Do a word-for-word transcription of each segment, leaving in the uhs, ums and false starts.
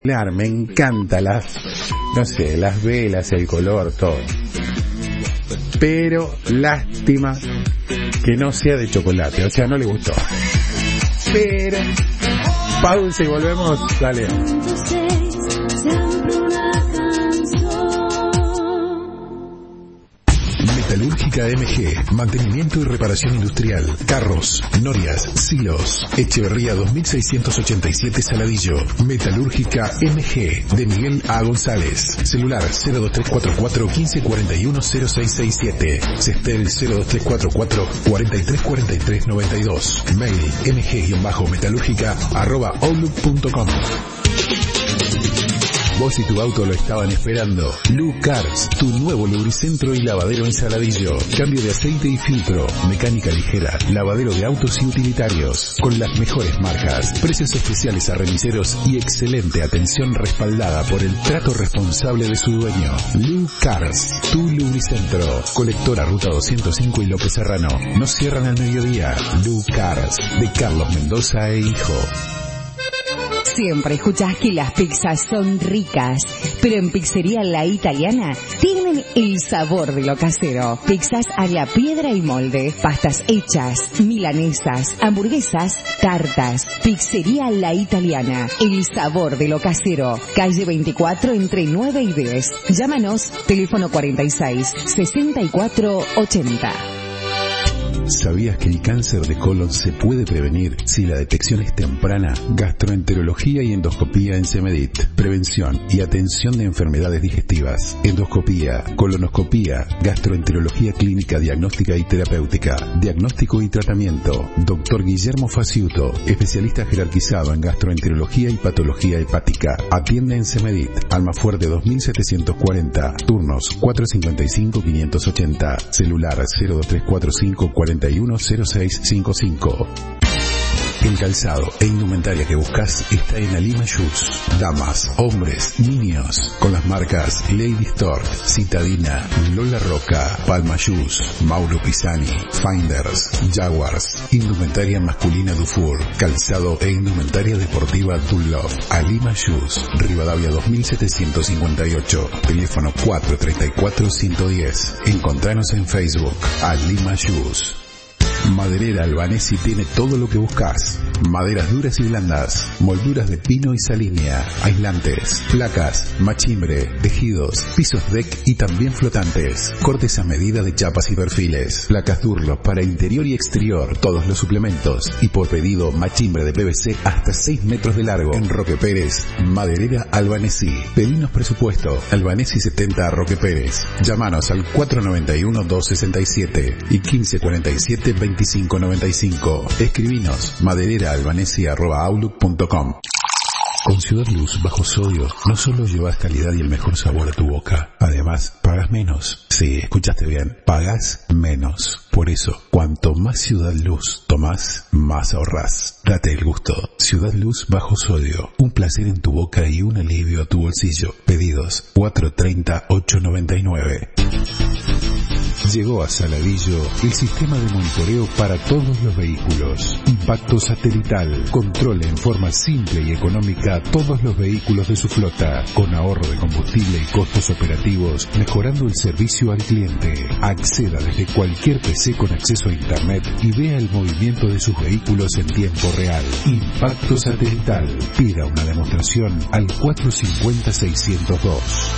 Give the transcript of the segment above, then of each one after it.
Claro, me encanta las, no sé, las velas, el color, todo. Pero lástima que no sea de chocolate, o sea, no le gustó. Pero pausa y volvemos, dale. Metalúrgica M G, mantenimiento y reparación industrial, carros, norias, silos, Echeverría dos mil seiscientos ochenta y siete Saladillo. Metalúrgica M G, de Miguel A. González, celular cero dos tres cuatro cuatro, uno cinco cuatro uno, cero seis seis siete, Cestel cero dos tres cuatro cuatro, cuatro tres cuatro tres nueve dos, mail mg-metalúrgica arroba outlook punto com. Vos y tu auto lo estaban esperando. Lu Cars, tu nuevo lubricentro y lavadero en Saladillo. Cambio de aceite y filtro, mecánica ligera, lavadero de autos y utilitarios, con las mejores marcas, precios especiales a remiseros y excelente atención respaldada por el trato responsable de su dueño. Lu Cars, tu lubricentro. Colectora Ruta doscientos cinco y López Serrano. No cierran al mediodía. Lu Cars, de Carlos Mendoza e Hijo. Siempre escuchás que las pizzas son ricas, pero en Pizzería La Italiana tienen el sabor de lo casero. Pizzas a la piedra y molde, pastas hechas, milanesas, hamburguesas, tartas. Pizzería La Italiana, el sabor de lo casero. Calle veinticuatro entre nueve y diez. Llámanos, teléfono cuarenta y seis, sesenta y cuatro ochenta. ¿Sabías que el cáncer de colon se puede prevenir si la detección es temprana? Gastroenterología y endoscopía en Semedit. Prevención y atención de enfermedades digestivas. Endoscopía, colonoscopía, gastroenterología clínica, diagnóstica y terapéutica. Diagnóstico y tratamiento. Doctor Guillermo Faciuto, especialista jerarquizado en gastroenterología y patología hepática. Atiende en Semedit. Almafuerte dos mil setecientos cuarenta. Turnos cuatro cinco cinco, cinco ochenta. Celular cero dos tres cuatro cinco, cuarenta y uno, cero seis cinco cinco. El calzado e indumentaria que buscas está en Alima Shoes. Damas, hombres, niños, con las marcas Lady Stork, Citadina, Lola Roca, Palma Shoes, Mauro Pisani, Finders, Jaguars, indumentaria masculina Dufour, calzado e indumentaria deportiva Dunlop. Alima Shoes, Rivadavia dos mil setecientos cincuenta y ocho, teléfono cuatro tres cuatro, uno uno cero. Encontranos en Facebook, Alima Shoes. Maderera Albanesi tiene todo lo que buscas. Maderas duras y blandas, molduras de pino y salinia, aislantes, placas, machimbre, tejidos, pisos deck y también flotantes, cortes a medida de chapas y perfiles, placas Durlop para interior y exterior, todos los suplementos y por pedido machimbre de P V C hasta seis metros de largo. En Roque Pérez, Maderera Albanesi. Pedinos presupuesto, Albanesi setenta Roque Pérez. Llámanos al cuatro nueve uno, dos seis siete y quince cuarenta y siete, veinticinco noventa y cinco. Escribinos maderera albanesi arroba outlook punto com. Con Ciudad Luz bajo sodio no solo llevas calidad y el mejor sabor a tu boca, además pagas menos. Sí, escuchaste bien, pagas menos. Por eso, cuanto más Ciudad Luz tomás, más ahorrás. Date el gusto. Ciudad Luz bajo sodio, un placer en tu boca y un alivio a tu bolsillo. Pedidos cuatro tres cero, ocho nueve nueve. Llegó a Saladillo el sistema de monitoreo para todos los vehículos. Impacto satelital. Controle en forma simple y económica todos los vehículos de su flota, con ahorro de combustible y costos operativos, mejorando el servicio al cliente. Acceda desde cualquier P C con acceso a Internet y vea el movimiento de sus vehículos en tiempo real. Impacto satelital. Pida una demostración al cuatro cinco cero, seis cero dos.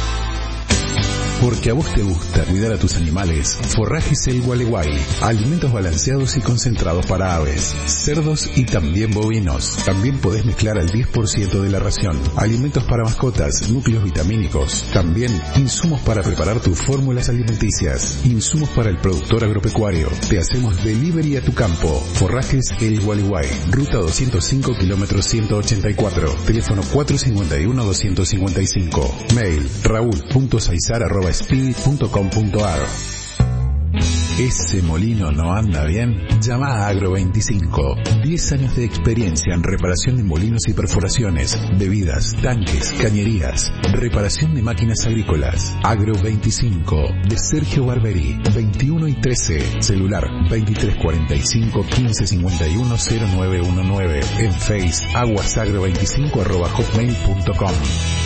Porque a vos te gusta cuidar a tus animales, Forrajes El Gualeguay, alimentos balanceados y concentrados para aves, cerdos y también bovinos. También podés mezclar al diez por ciento de la ración. Alimentos para mascotas, núcleos vitamínicos, también insumos para preparar tus fórmulas alimenticias, insumos para el productor agropecuario. Te hacemos delivery a tu campo. Forrajes El Gualeguay, ruta doscientos cinco, kilómetros ciento ochenta y cuatro, teléfono cuatro cinco uno, dos cinco cinco, mail raúl punto saizar arroba speedy punto com punto ar. ¿Ese molino no anda bien? Llama a Agro veinticinco. diez años de experiencia en reparación de molinos y perforaciones, bebidas, tanques, cañerías, reparación de máquinas agrícolas. Agro veinticinco, de Sergio Barberi, veintiuno y trece. Celular veintitrés cuarenta y cinco, quince cincuenta y uno, cero nueve uno nueve. En Face, aguasagro veinticinco arroba hotmail punto com.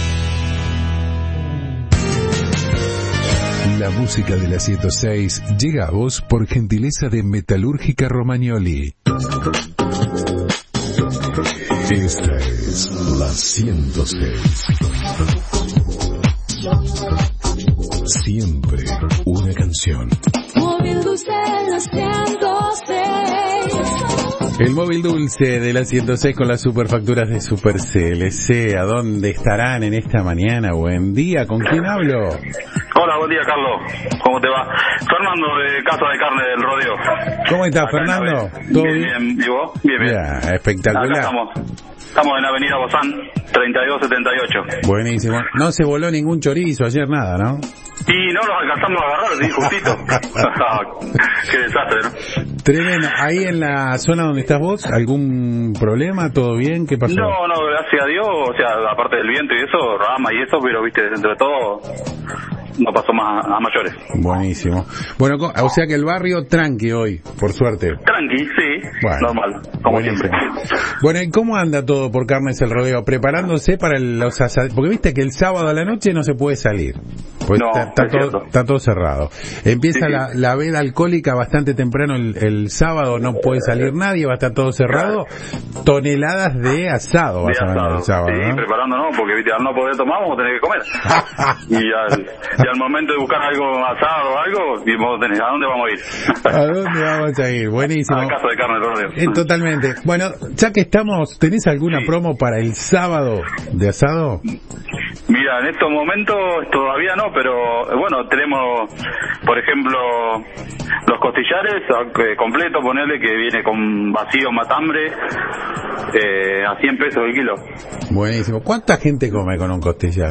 La música de la ciento seis llega a vos por gentileza de Metalúrgica Romagnoli. Esta es la ciento seis. Siempre una canción. Móvil dulce de la ciento seis. El móvil dulce de la ciento seis con las superfacturas de Super C L C. ¿A dónde estarán en esta mañana? Buen día, ¿con quién hablo? Hola, buen día, Carlos. ¿Cómo te va? Fernando, de Casa de Carne del Rodeo. ¿Cómo estás, Acá Fernando? ¿Todo bien? Bien, ¿y vos? Bien, bien. Ya, espectacular. Acá estamos. Estamos en Avenida Bozán, treinta y dos setenta y ocho. Buenísimo. No se voló ningún chorizo ayer, nada, ¿no? Y no los alcanzamos a agarrar, sí, justito. Qué desastre, ¿no? Tremendo. Ahí en la zona donde estás vos, ¿algún problema? ¿Todo bien? ¿Qué pasó? No, no, gracias a Dios, o sea, aparte del viento y eso, rama y eso, pero viste, dentro de todo, no pasó más a mayores. Buenísimo. Bueno, o sea que el barrio tranqui hoy, por suerte. Tranqui, sí, bueno, normal, como buenísimo. siempre. Bueno, ¿y cómo anda todo por Carnes el Rodeo? Preparándose para el, los asados, porque viste que el sábado a la noche no se puede salir. Pues no, está, está, todo, está todo cerrado. Empieza sí, la, la veda alcohólica bastante temprano el, el sábado, no puede salir nadie, va a estar todo cerrado. Toneladas de asado vas a ver el sábado, sí, ¿no? Preparándonos, porque viste, al no poder tomar vamos a tener que comer. y, al, y al momento de buscar algo asado o algo, vos tenés, ¿a dónde vamos a ir? ¿A dónde vamos a ir? Buenísimo. A la Casa de Carne del Rodeo. Eh, totalmente. Bueno, ya que estamos, ¿tenés alguna sí. promo para el sábado de asado? Mira, en estos momentos todavía no, pero bueno, tenemos, por ejemplo, los costillares eh, completos, ponerle que viene con vacío, matambre, eh, a cien pesos el kilo. Buenísimo. ¿Cuánta gente come con un costillar?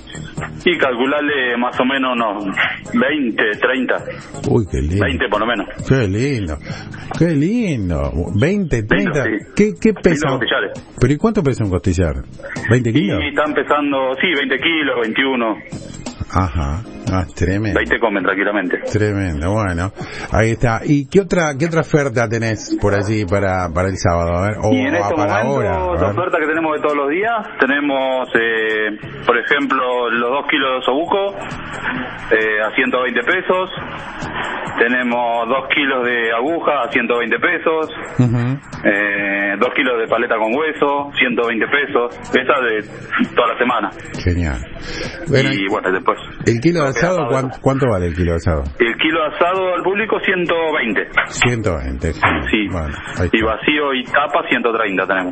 Y calcularle más o menos unos veinte, treinta. Uy, qué lindo. veinte por lo menos. Qué lindo. Qué lindo. veinte, treinta. Lindo, sí. ¿Qué, qué pesa? Costillares. ¿Pero y cuánto pesa un costillar? ¿veinte kilos? Y están pesando, sí, veinte kilos, veintiuno. Ajá. Ah, tremendo. Ahí te comen tranquilamente. Tremendo, bueno. Ahí está. ¿Y qué otra qué otra oferta tenés por allí para para el sábado? A ver, o y en a, este para momento, ahora. la oferta que tenemos de todos los días, tenemos, eh, por ejemplo, los dos kilos de osobuco eh, a ciento veinte pesos. Tenemos dos kilos de aguja a ciento veinte pesos. Uh-huh. eh, dos kilos de paleta con hueso, ciento veinte pesos. Esa de toda la semana. Genial. Bueno, y bueno, después. ¿El kilo de asado cuánto, cuánto vale el kilo de asado? El kilo de asado al público ciento veinte. ciento veinte, sí. Sí. Bueno, y vacío y tapa ciento treinta tenemos.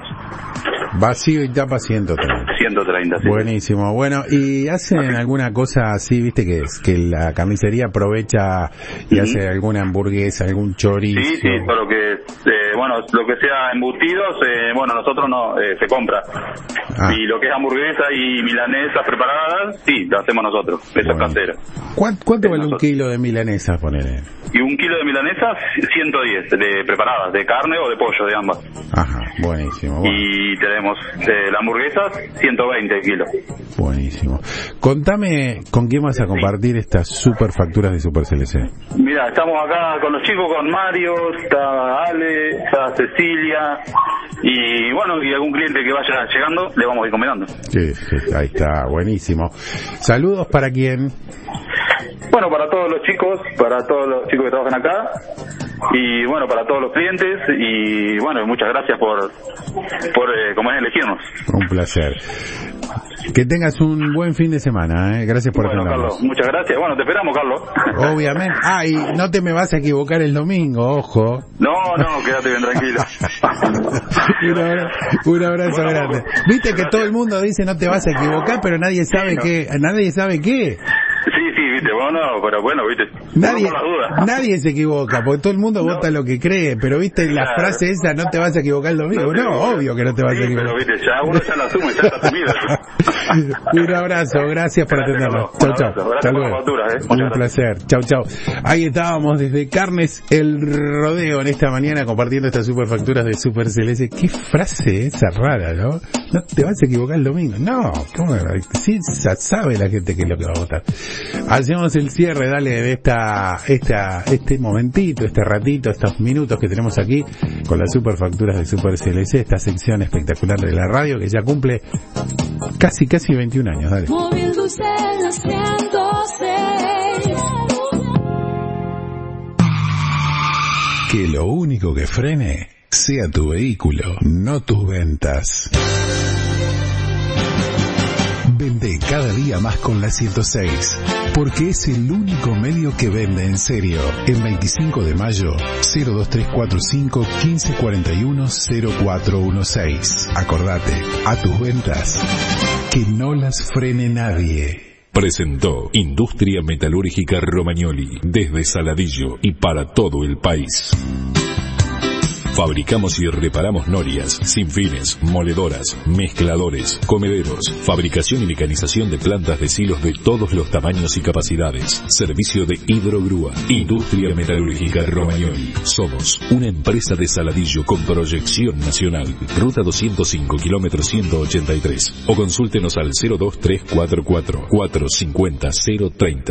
Vacío y tapa ciento treinta. ciento treinta, sí. Buenísimo. Bueno, ¿y hacen okay. alguna cosa así, viste, que que la carnicería aprovecha y uh-huh. hace alguna hamburguesa, algún chorizo? Sí, sí, todo lo que, eh, bueno, lo que sea embutidos, eh, bueno, nosotros no, eh, se compra. Ah. Y lo que es hamburguesa y milanesas preparadas, sí, lo hacemos nosotros, eso es casero. ¿Cuánto, cuánto vale nosotros? Un kilo de milanesas, ponele? Y un kilo de milanesas, ciento diez, de preparadas, de carne o de pollo, de ambas. Ajá, buenísimo. Bueno. Y tenemos eh, la hamburguesa, ciento veinte kilos. Buenísimo. Contame con quién vas a compartir sí. estas super facturas de Super C L C. Mira, estamos acá con los chicos, con Mario, está Ale, está Cecilia, y bueno, y algún cliente que vaya llegando, le vamos a ir combinando. Sí, sí, ahí está, buenísimo. Saludos para quién. Bueno, para todos los chicos, para todos los chicos que trabajan acá, y bueno, para todos los clientes, y bueno, muchas gracias por, por eh, como es, elegirnos. Un placer. Que tengas un buen fin de semana, ¿eh? Gracias por bueno, atendernos. Carlos, muchas gracias. Bueno, te esperamos, Carlos. Obviamente. Ah, y no te me vas a equivocar el domingo, ojo. No, no, quédate bien tranquilo. un abrazo, un abrazo bueno, grande. Viste que todo el mundo dice no te vas a equivocar, pero nadie sabe sí, no. qué, nadie sabe qué. Sí, sí, viste, bueno, pero bueno, viste. Nadie, Por la duda. nadie se equivoca, porque todo el mundo no. vota lo que cree, pero viste la claro. frase esa, no te vas a equivocar el domingo. No, no obvio que no te vas sí, a equivocar. Pero viste, ya uno ya lo asume, ya está asumido. Un abrazo, gracias por Gracias, atendernos. no, Chau, un chau. abrazo. Gracias Hasta por luego. la factura, eh. Un Muchas placer. Chau, chau. Ahí estábamos desde Carnes el Rodeo en esta mañana compartiendo estas superfacturas de Super C L S. Qué frase esa rara, ¿no? No te vas a equivocar el domingo. No, ¿cómo? Sí, sabe la gente que es lo que va a votar. Hacemos el cierre, dale, de esta, esta, este momentito, este ratito, estos minutos que tenemos aquí con las superfacturas de Super C L S, esta sección espectacular de la radio que ya cumple casi, casi veintiún años, dale. Móvil Dulce ciento seis. Que lo único que frene sea tu vehículo, no tus ventas. Vende cada día más con la ciento seis, porque es el único medio que vende en serio. En veinticinco de mayo, cero dos tres cuatro cinco, quince cuarenta y uno, cero cuatro uno seis. Acordate, a tus ventas, que no las frene nadie. Presentó Industria Metalúrgica Romagnoli, desde Saladillo y para todo el país. Fabricamos y reparamos norias, sinfines, moledoras, mezcladores, comederos, fabricación y mecanización de plantas de silos de todos los tamaños y capacidades. Servicio de hidrogrúa. Industria Metalúrgica Romagnoli. Somos una empresa de Saladillo con proyección nacional. Ruta doscientos cinco, kilómetro ciento ochenta y tres. O consúltenos al cero dos tres cuatro cuatro, cuatro cinco cero, cero treinta.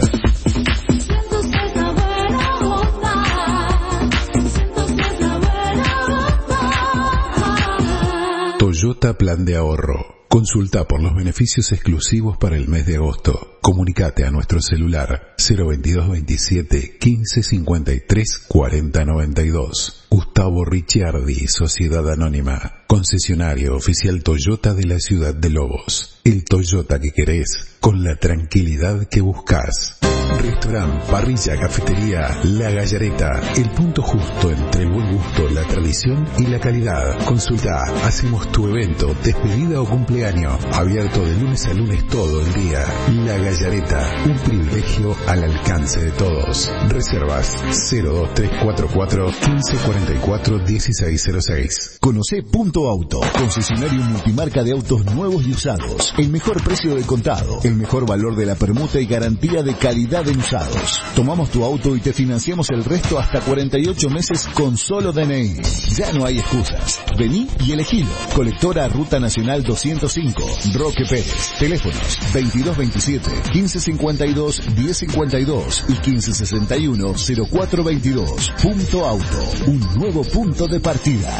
Toyota Plan de Ahorro. Consulta por los beneficios exclusivos para el mes de agosto. Comunicate a nuestro celular cero veintidós veintisiete, quince cincuenta y tres, cuarenta noventa y dos. Gustavo Ricciardi, Sociedad Anónima. Concesionario oficial Toyota de la ciudad de Lobos. El Toyota que querés, con la tranquilidad que buscas. Restaurant, parrilla, cafetería, La Gallareta. El punto justo entre el buen gusto, la tradición y la calidad. Consulta, hacemos tu evento, despedida o cumpleaños. Abierto de lunes a lunes todo el día. La Gallareta, un privilegio al alcance de todos. Reservas cero dos tres cuatro cuatro, quince cuarenta y cuatro, dieciséis cero seis. Conoce Punto Auto, concesionario multimarca de autos nuevos y usados. El mejor precio de contado, el mejor valor de la permuta y garantía de calidad en usados. Tomamos tu auto y te financiamos el resto hasta cuarenta y ocho meses con solo D N I. Ya no hay excusas. Vení y elegilo. Colectora Ruta Nacional doscientos cinco, Roque Pérez. Teléfonos veintidós veintisiete, quince cincuenta y dos, diez cincuenta y dos y quince sesenta y uno, cero cuatro veintidós. Punto Auto, un nuevo punto de partida.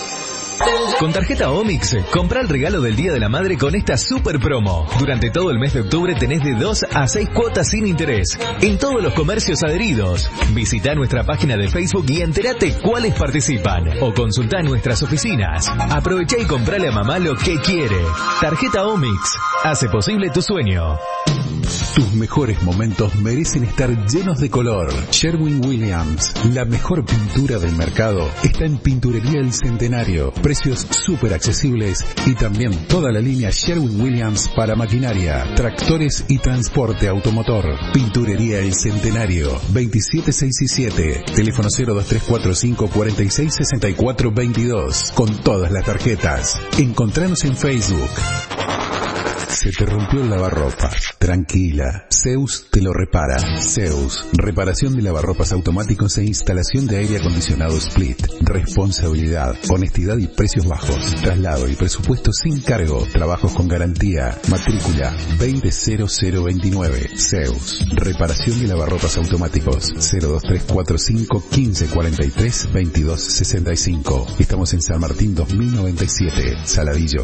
Con tarjeta Omix, compra el regalo del Día de la Madre con esta super promo. Durante todo el mes de octubre tenés de dos a seis cuotas sin interés en todos los comercios adheridos. Visita nuestra página de Facebook y entérate cuáles participan. O consultá nuestras oficinas. Aprovecha y comprale a mamá lo que quiere. Tarjeta Omix hace posible tu sueño. Tus mejores momentos merecen estar llenos de color. Sherwin-Williams, la mejor pintura del mercado, está en Pinturería El Centenario. Precios súper accesibles y también toda la línea Sherwin-Williams para maquinaria, tractores y transporte automotor. Pinturería El Centenario, veintisiete seis y siete. Teléfono cero dos tres cuatro cinco, cuarenta y seis, sesenta y cuatro veintidós. Con todas las tarjetas. Encontranos en Facebook. Se te rompió el lavarropas. Tranquila, Zeus te lo repara. Zeus, reparación de lavarropas automáticos e instalación de aire acondicionado Split. Responsabilidad, honestidad y precios bajos. Traslado y presupuesto sin cargo. Trabajos con garantía. Matrícula veinte cero cero veintinueve. Zeus, reparación de lavarropas automáticos. cero dos tres cuatro cinco, quince cuarenta y tres, veintidós sesenta y cinco. Estamos en San Martín dos mil noventa y siete, Saladillo.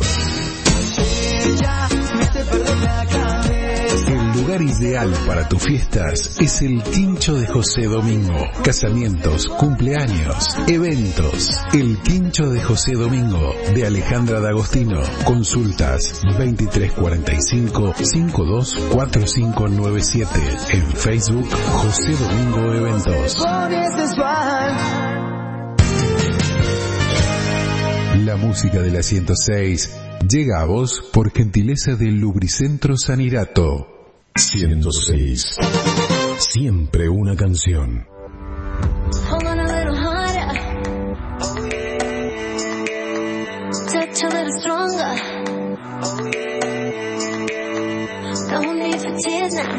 El lugar ideal para tus fiestas es el Quincho de José Domingo. Casamientos, cumpleaños, eventos. El Quincho de José Domingo, de Alejandra D'Agostino. Consultas veintitrés cuarenta y cinco, cincuenta y dos, cuarenta y cinco noventa y siete. En Facebook, José Domingo Eventos. La música de la ciento seis llega a vos por gentileza del Lubricentro Sanirato. ciento seis. Siempre una canción. Hold on a little harder. Touch a little stronger. No need for tears now.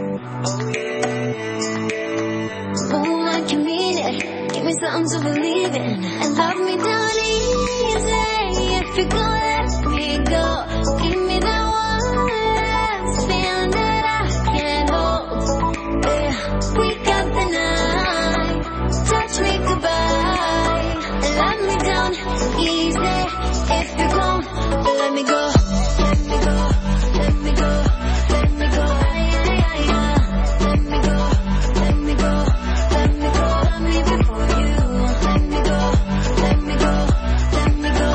Move like you mean it. Give me something to believe in. And love me down easy. If you go, let me go. Give me that one last feeling that I can't hold. Yeah, we got the night. Touch me goodbye. And let me down easy. If you go, let me go. Let me go. Let me go. Let me go. Let me go. Let me go. Let me go. Let me before you. Let me go. Let me go. Let me go.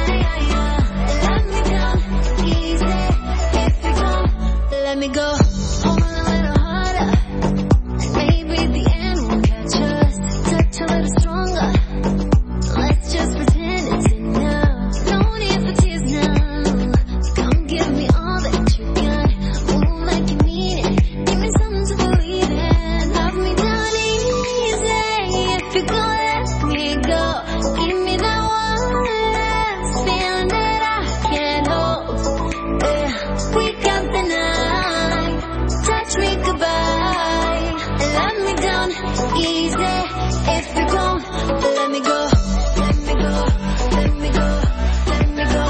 Let me down easy. If you go, let me go. Hold on a little harder. Maybe the end will catch us. Touch a little stronger. Let's just pretend it's enough. No need for tears now. Come give me all that you got. Move like you mean it. Give me something to believe in. Love me down easy. If you go, let me go. Give me that one last feeling that I can't hold. Yeah, we got the night. Touch me goodbye. And let me down easy. If you go, let me go. Let me go. Let me go. Let me go.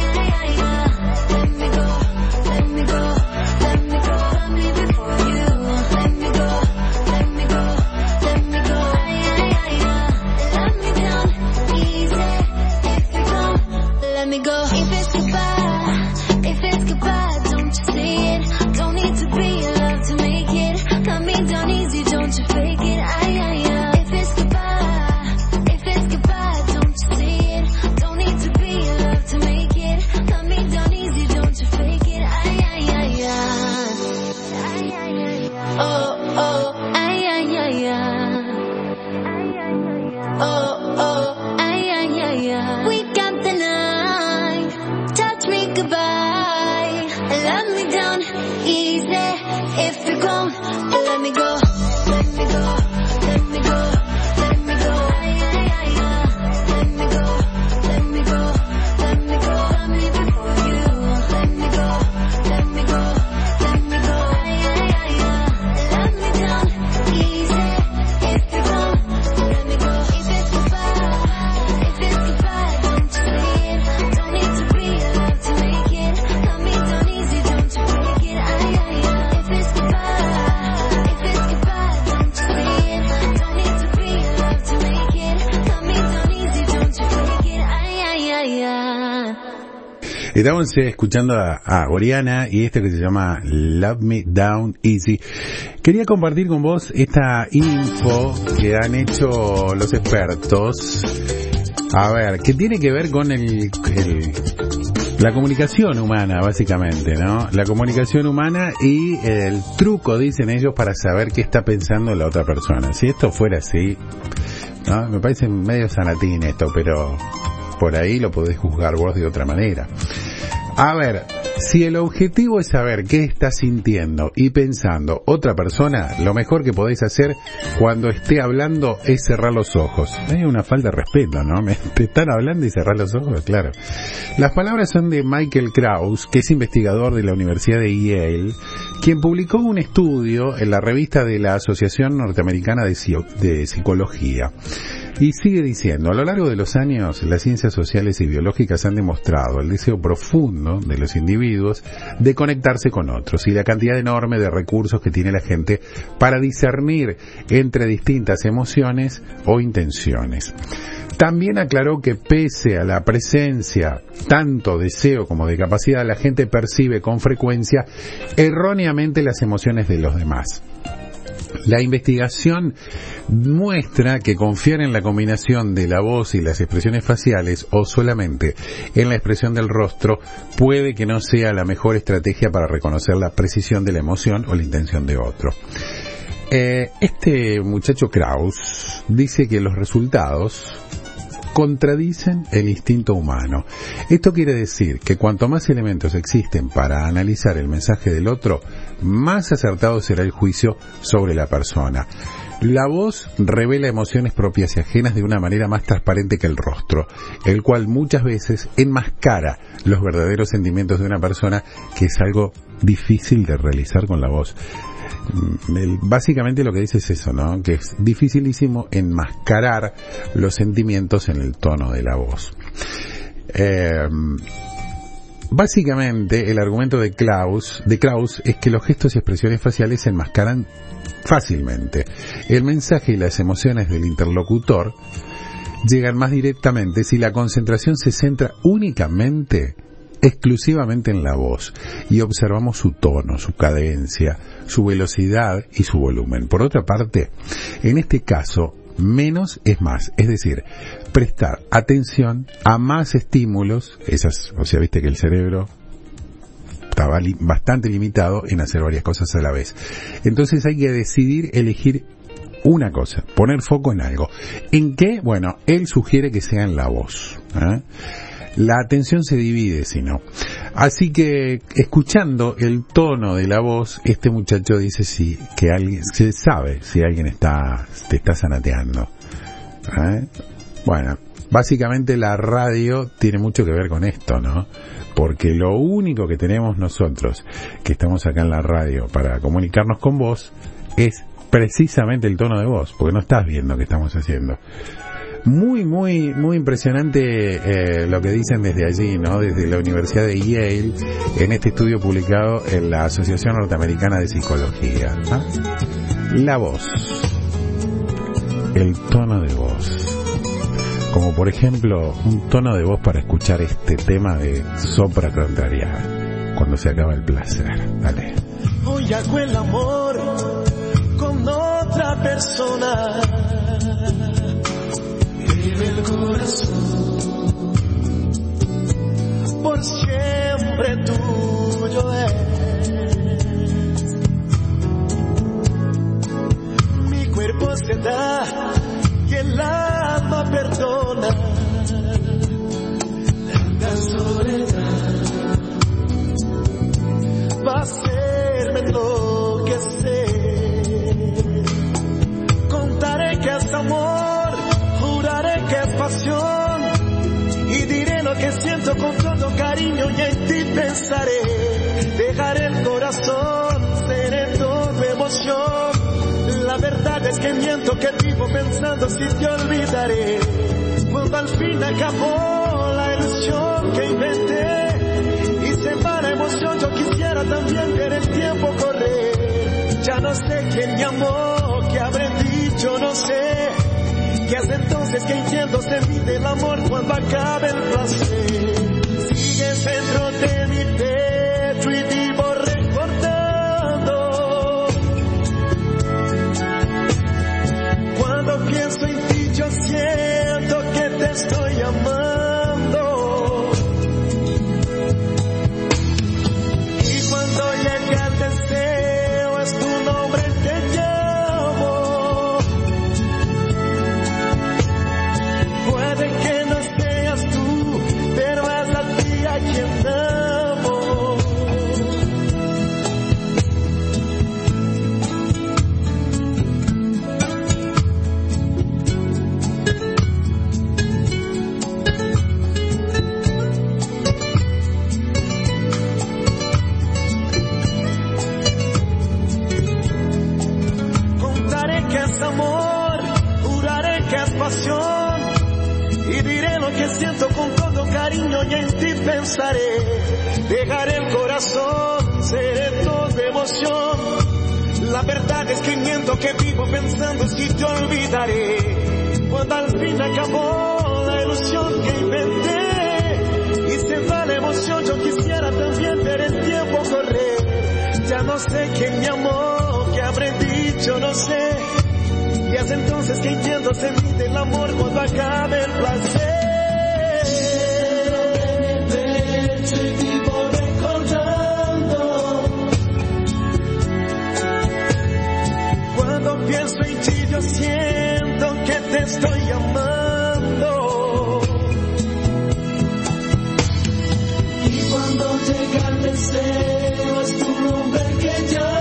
Let me go. Let me go. Let me go. Let me before you. Let me go. Let me go. Let me go. Let me down easy. If you go, let me go. If it's goodbye, if it's goodbye, don't you see it? Don't need to be in love to make it. Cut me down easy, don't you fake it? Ay, ay, ay. If it's goodbye, if it's goodbye, don't you see it? Don't need to be in love to make it. Cut me down easy, don't you fake it? Ay, ay, ay, ay. Ay, ay, ay, ay. Oh, oh, ay, ay, ay, ay. Oh, oh, ay, ay, ay, ay. We got the night. Touch me goodbye. And let me down easy. If you go, let me go. Let me go. Let me go. Let me go. Ay, ay, ay, ay. Let me go. Let me go. Let me go. Let me before you. Let me go. Let me go. Let me go. Ay, ay, ay, ay. Let me down easy. If you go, let me go. If it's goodbye, if it's goodbye, don't you see it? Don't need to be in love to make it. Cut me down easy, don't you fake it? Ay, ay, ay. If it's goodbye, if it's goodbye, don't you see it? Don't need to be in love to make it. Cut me down easy, don't you fake it? Ay, ay, ay, ay. Estamos eh, escuchando a, a Oriana y esto que se llama Love Me Down Easy. Quería compartir con vos esta info que han hecho los expertos. A ver, que tiene que ver con el, el la comunicación humana, básicamente, ¿no? La comunicación humana y el truco, dicen ellos, para saber qué está pensando la otra persona. Si esto fuera así, ¿no? Me parece medio sanatín esto, pero por ahí lo podés juzgar vos de otra manera. A ver, si el objetivo es saber qué está sintiendo y pensando otra persona, lo mejor que podéis hacer cuando esté hablando es cerrar los ojos. Hay una falta de respeto, ¿no? Me están hablando y cerrar los ojos, claro. Las palabras son de Michael Krauss, que es investigador de la Universidad de Yale, quien publicó un estudio en la revista de la Asociación Norteamericana de, de Psicología. Y sigue diciendo, a lo largo de los años, las ciencias sociales y biológicas han demostrado el deseo profundo de los individuos de conectarse con otros y la cantidad enorme de recursos que tiene la gente para discernir entre distintas emociones o intenciones. También aclaró que pese a la presencia tanto deseo como de capacidad, la gente percibe con frecuencia erróneamente las emociones de los demás. La investigación muestra que confiar en la combinación de la voz y las expresiones faciales o solamente en la expresión del rostro puede que no sea la mejor estrategia para reconocer la precisión de la emoción o la intención de otro. Eh, este muchacho Krauss dice que los resultados contradicen el instinto humano. Esto quiere decir que cuanto más elementos existen para analizar el mensaje del otro, más acertado será el juicio sobre la persona. La voz revela emociones propias y ajenas de una manera más transparente que el rostro, el cual muchas veces enmascara los verdaderos sentimientos de una persona, que es algo difícil de realizar con la voz. El, básicamente lo que dice es eso, ¿no? Que es dificilísimo enmascarar los sentimientos en el tono de la voz. Eh, básicamente el argumento de Klaus, de Klaus es que los gestos y expresiones faciales se enmascaran fácilmente. El mensaje y las emociones del interlocutor llegan más directamente si la concentración se centra únicamente, exclusivamente en la voz, y observamos su tono, su cadencia, su velocidad y su volumen. Por otra parte, en este caso, menos es más, es decir, prestar atención a más estímulos, esas, o sea, viste que el cerebro estaba li- bastante limitado en hacer varias cosas a la vez. Entonces hay que decidir elegir una cosa, poner foco en algo. ¿En qué? Bueno, él sugiere que sea en la voz, ¿eh? La atención se divide, si no. Así que, escuchando el tono de la voz, este muchacho dice sí, que alguien, se sabe si alguien está, te está zanateando, ¿eh? Bueno, básicamente la radio tiene mucho que ver con esto, ¿no? Porque lo único que tenemos nosotros, que estamos acá en la radio para comunicarnos con vos, es precisamente el tono de voz, porque no estás viendo qué estamos haciendo. Muy, muy, muy impresionante eh, lo que dicen desde allí, ¿no? Desde la Universidad de Yale, en este estudio publicado en la Asociación Norteamericana de Psicología. ¿Ah? La voz, el tono de voz. Como por ejemplo, un tono de voz para escuchar este tema de Sopra Contrariar, cuando se acaba el placer. Dale. Hoy hago el amor con otra persona. Vive el corazón, por siempre tuyo es. Mi cuerpo se da y el alma perdona. La soledad va a hacerme enloquecer. Contaré que es amor, juraré que es pasión, y diré lo que siento con todo cariño, y en ti pensaré. Dejaré el corazón, seré todo emoción. La verdad es que miento, que vivo pensando si te olvidaré. Cuando al fin acabó la ilusión que inventé y se va la emoción, yo quisiera también ver el tiempo correr. Ya no sé quién me amó, qué habré dicho, no sé. Y es entonces que entiendo, se mide el amor cuando acabe el placer. Sigues dentro de mi pecho y vivo recordando. Cuando pienso en ti yo siento que te estoy amando. Y cuando llega el deseo es tu nombre que llamo. Puede que no seas tú, pero es a ti a quien amo. Contaré que es amor, juraré que es pasión, y diré lo que siento con todo cariño, y en ti pensaré. Dejaré el corazón, seré todo emoción. La verdad es que miento, que vivo pensando si te olvidaré. Cuando al fin acabó la ilusión que inventé y se va la emoción, yo quisiera también ver el tiempo correr. Ya no sé quién me amó, qué habré dicho, no sé. Y es entonces que entiendo, se mide el amor cuando acabe el placer. Y vivo recordando. Cuando pienso en ti yo siento que te estoy amando. Y cuando llega el deseo es tu nombre que llamo.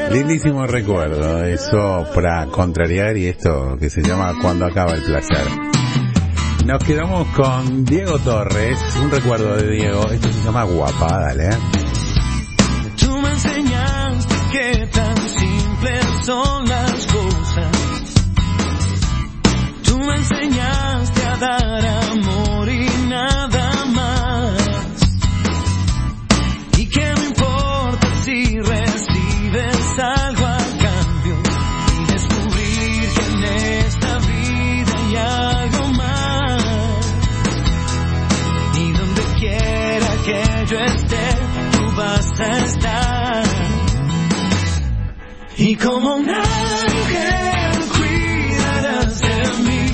Lindísimo recuerdo, eso para contrariar y esto que se llama Cuando acaba el placer. Nos quedamos con Diego Torres, un recuerdo de Diego, esto se llama Guapa, dale. Tú me enseñaste que tan simples son las cosas. Tú me enseñaste a dar amor y nada más. Y que no importa si recibes algo a cambio, y descubrir que en esta vida hay algo más. Y donde quiera que yo esté, tú vas a estar. Y como un ángel cuidarás de mí.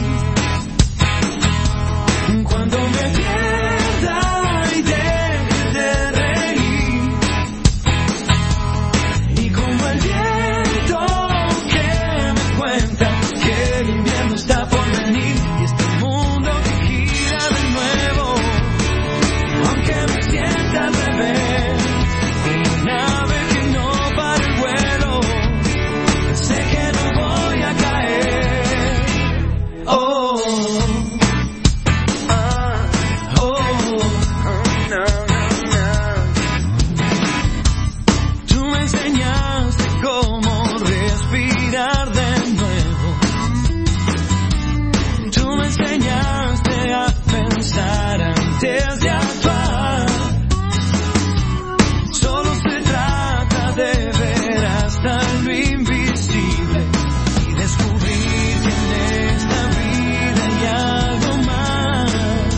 Cuando me pierda y deje de reír. Y como el viento que me cuenta que el invierno está por venir. Y este mundo que gira de nuevo, aunque me sienta al revés. Una nave que no para el vuelo, sé que no voy a caer. Oh, ah, oh, no, no, no. Tú me enseñaste cómo respirar de nuevo. Tú me enseñaste a pensar antes de actuar. Solo se trata de ver hasta lo invisible y descubrir que en esta vida hay algo más.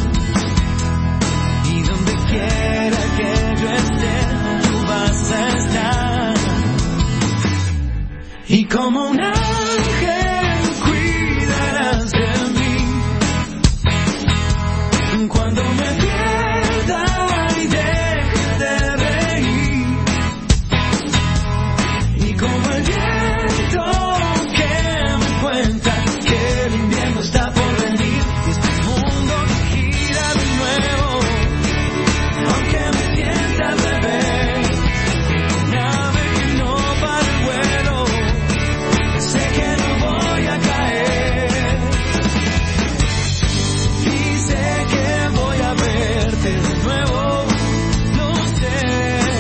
Y donde quiera que yo esté, tú vas a estar. Y como un ángel cuidarás de mí. Cuando me pierda y deje de reír. Y como el viento que me cuenta que el invierno está por venir. Y este mundo que gira de nuevo, aunque me sienta al revés. Nave que no para el vuelo, sé que no voy a caer. Y sé que voy a verte de nuevo, no sé,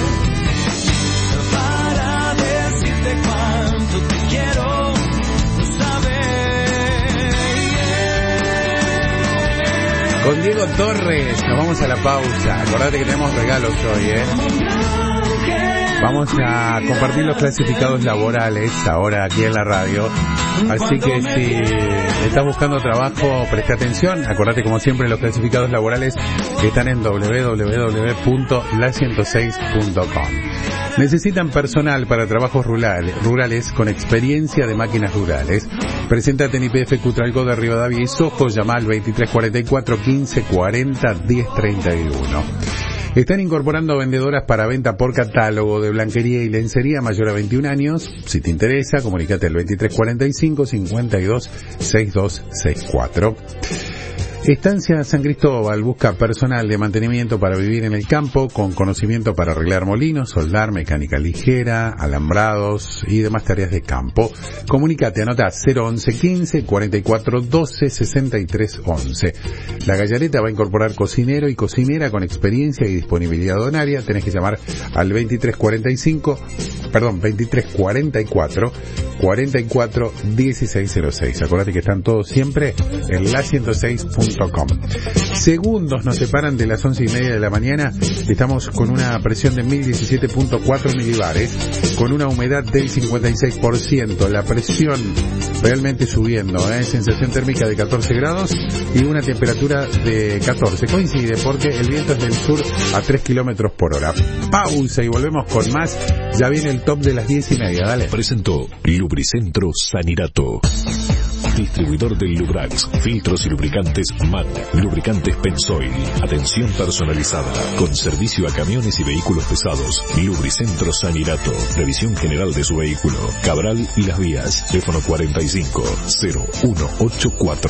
para decirte cuánto te quiero, lo sabes. Con Diego Torres, nos vamos a la pausa. Acordate que tenemos regalos hoy, ¿eh? Vamos a compartir los clasificados laborales ahora aquí en la radio. Así que si estás buscando trabajo, presta atención. Acordate, como siempre, los clasificados laborales están en doble u doble u doble u punto la ciento seis punto com. Necesitan personal para trabajos rurales, rurales con experiencia de máquinas rurales. Preséntate en I P F Cutralcó de Rivadavia y Sojo. Llama al veintitrés cuarenta y cuatro, quince cuarenta, diez treinta y uno. Están incorporando vendedoras para venta por catálogo de blanquería y lencería mayor a veintiún años. Si te interesa, comunícate al veintitrés cuarenta y cinco, cincuenta y dos, sesenta y dos sesenta y cuatro. Estancia San Cristóbal busca personal de mantenimiento para vivir en el campo con conocimiento para arreglar molinos, soldar, mecánica ligera, alambrados y demás tareas de campo. Comunícate, anota cero once quince, cuarenta y cuatro doce, sesenta y tres once. La Gallareta va a incorporar cocinero y cocinera con experiencia y disponibilidad horaria. Tenés que llamar al veintitrés cuarenta y cinco, perdón, veintitrés cuarenta y cuatro, cuarenta y cuatro, dieciséis cero seis. Acordate que están todos siempre en la ciento seis punto com. Segundos nos separan de las once y media de la mañana. Estamos con una presión de mil diecisiete punto cuatro milibares, con una humedad del cincuenta y seis por ciento. La presión realmente subiendo, ¿eh? Sensación térmica de catorce grados y una temperatura de catorce. Coincide porque el viento es del sur a tres kilómetros por hora. Pausa y volvemos con más. Ya viene el top de las diez y media. Dale. Presentó Lubricentro Sanirato. Distribuidor del Lubrax, filtros y lubricantes M A T, lubricantes Pensoil, atención personalizada, con servicio a camiones y vehículos pesados. Lubricentro Sanirato, revisión general de su vehículo. Cabral y Las Vías, teléfono cuarenta y cinco, cero uno ochenta y cuatro.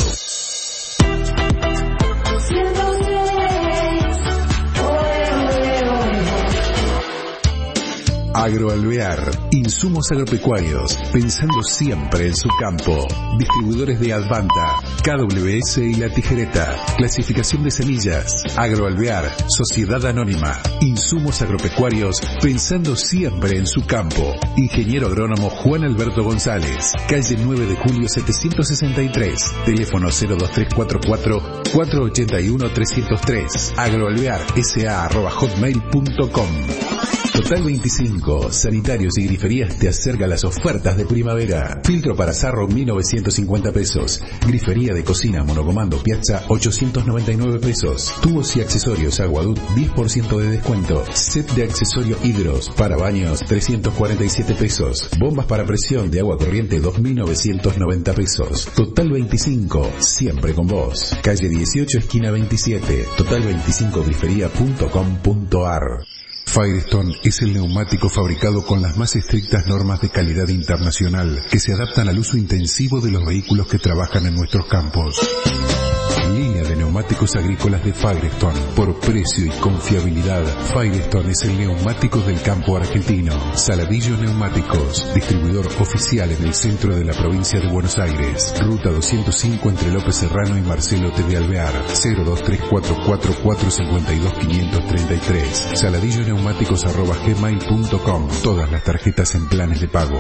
Agroalvear, insumos agropecuarios, pensando siempre en su campo. Distribuidores de Advanta, K W S y La Tijereta. Clasificación de semillas. Agroalvear, Sociedad Anónima. Insumos agropecuarios, pensando siempre en su campo. Ingeniero agrónomo Juan Alberto González. Calle nueve de julio setecientos sesenta y tres. Teléfono cero dos tres cuatro cuatro, cuatro ocho uno, tres cero tres. Agroalvear S A arroba hotmail punto com. Total veinticinco, sanitarios y griferías te acerca las ofertas de primavera. Filtro para sarro mil novecientos cincuenta pesos. Grifería de cocina monocomando Piazza ochocientos noventa y nueve pesos. Tubos y accesorios Aguadut diez por ciento de descuento. Set de accesorio hidros para baños trescientos cuarenta y siete pesos. Bombas para presión de agua corriente dos mil novecientos noventa pesos. Total veinticinco, siempre con vos. Calle dieciocho, esquina veintisiete. total veinticinco grifería punto com punto ar. Firestone es el neumático fabricado con las más estrictas normas de calidad internacional que se adaptan al uso intensivo de los vehículos que trabajan en nuestros campos. Línea de neumáticos agrícolas de Firestone. Por precio y confiabilidad, Firestone es el neumático del campo argentino. Saladillo Neumáticos, distribuidor oficial en el centro de la provincia de Buenos Aires. Ruta doscientos cinco entre López Serrano y Marcelo T. de Alvear. cero dos tres cuatro cuatro, cuatro cinco dos, quinientos treinta y tres. saladillo neumáticos arroba gmail punto com. Todas las tarjetas en planes de pago.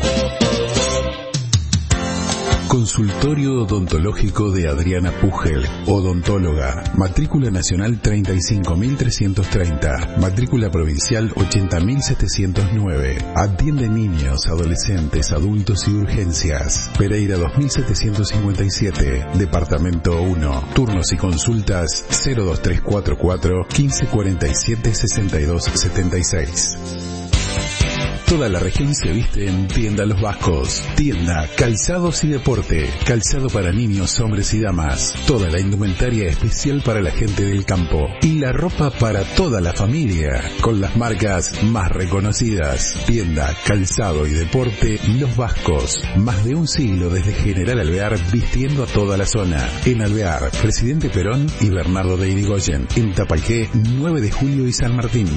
Consultorio odontológico de Adriana Pugel, odontóloga, matrícula nacional treinta y cinco mil trescientos treinta, matrícula provincial ochenta mil setecientos nueve, atiende niños, adolescentes, adultos y urgencias, Pereira dos mil setecientos cincuenta y siete, departamento uno, turnos y consultas cero dos tres cuatro cuatro, quince cuarenta y siete, sesenta y dos setenta y seis. Toda la región se viste en Tienda Los Vascos. Tienda, calzados y deporte. Calzado para niños, hombres y damas. Toda la indumentaria especial para la gente del campo. Y la ropa para toda la familia. Con las marcas más reconocidas. Tienda, calzado y deporte Los Vascos. Más de un siglo desde General Alvear vistiendo a toda la zona. En Alvear, Presidente Perón y Bernardo de Irigoyen. En Tapalqué, nueve de julio y San Martín.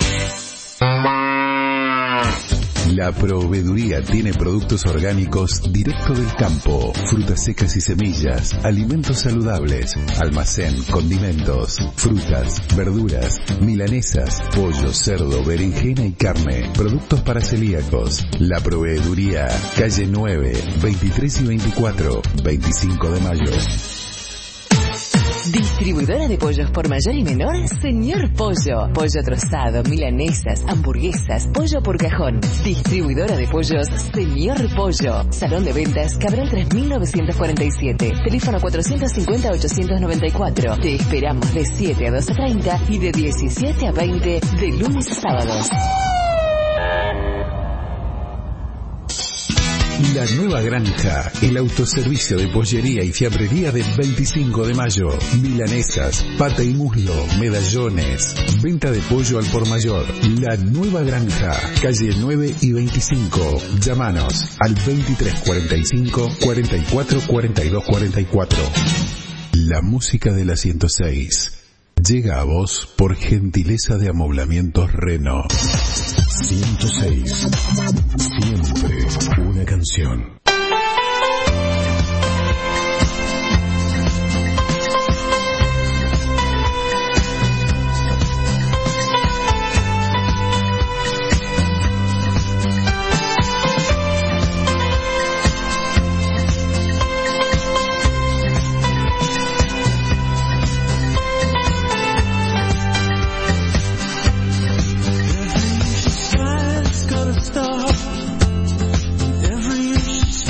La proveeduría tiene productos orgánicos directo del campo, frutas secas y semillas, alimentos saludables, almacén, condimentos, frutas, verduras, milanesas, pollo, cerdo, berenjena y carne, productos para celíacos. La proveeduría, calle nueve, veintitrés y veinticuatro, veinticinco de mayo. Distribuidora de pollos por mayor y menor, Señor Pollo. Pollo trozado, milanesas, hamburguesas, pollo por cajón. Distribuidora de pollos, Señor Pollo. Salón de ventas, Cabral tres mil novecientos cuarenta y siete. Teléfono cuatrocientos cincuenta, ochocientos noventa y cuatro. Te esperamos de siete a doce treinta y de diecisiete a veinte de lunes a sábados. La Nueva Granja, el autoservicio de pollería y fiambrería del veinticinco de mayo. Milanesas, pata y muslo, medallones, venta de pollo al por mayor. La Nueva Granja, calle nueve y veinticinco. Llámanos al veintitrés cuarenta y cinco, cuarenta y cuatro, cuarenta y dos cuarenta y cuatro. La música de la ciento seis llega a vos por gentileza de Amoblamientos Reno. ciento seis. Siempre una canción. Stop. Every inch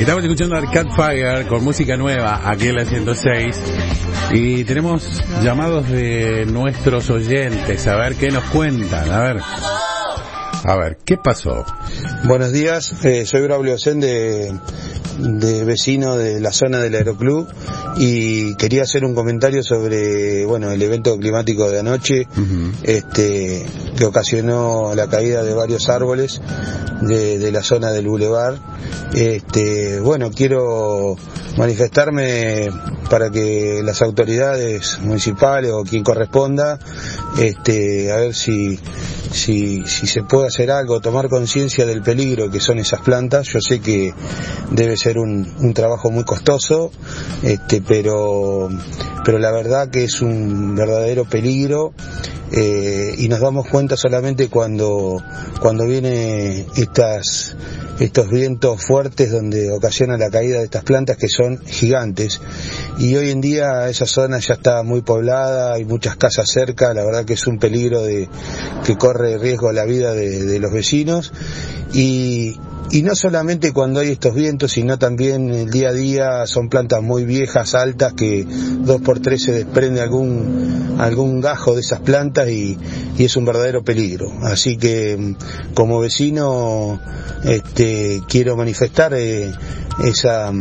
Estamos escuchando Arcade Fire con música nueva aquí en la ciento seis y tenemos llamados de nuestros oyentes, a ver qué nos cuentan, a ver, a ver, ¿qué pasó? Buenos días, eh, soy Braulio Sen de, de vecino de la zona del Aeroclub y quería hacer un comentario sobre, bueno, el evento climático de anoche, uh-huh. este, que ocasionó la caída de varios árboles de, de la zona del Boulevard. Este, bueno, quiero manifestarme para que las autoridades municipales o quien corresponda, este, a ver si, si, si se puede hacer algo, tomar conciencia del peligro que son esas plantas. Yo sé que debe ser un, un trabajo muy costoso, este, pero, pero la verdad que es un verdadero peligro. Eh, y nos damos cuenta solamente cuando cuando vienen estas estos vientos fuertes donde ocasionan la caída de estas plantas que son gigantes, y hoy en día esa zona ya está muy poblada, hay muchas casas cerca, la verdad que es un peligro de que corre riesgo la vida de, de los vecinos, y Y no solamente cuando hay estos vientos, sino también el día a día. Son plantas muy viejas, altas, que dos por tres se desprende algún algún gajo de esas plantas y, y es un verdadero peligro. Así que como vecino este, quiero manifestar eh, esa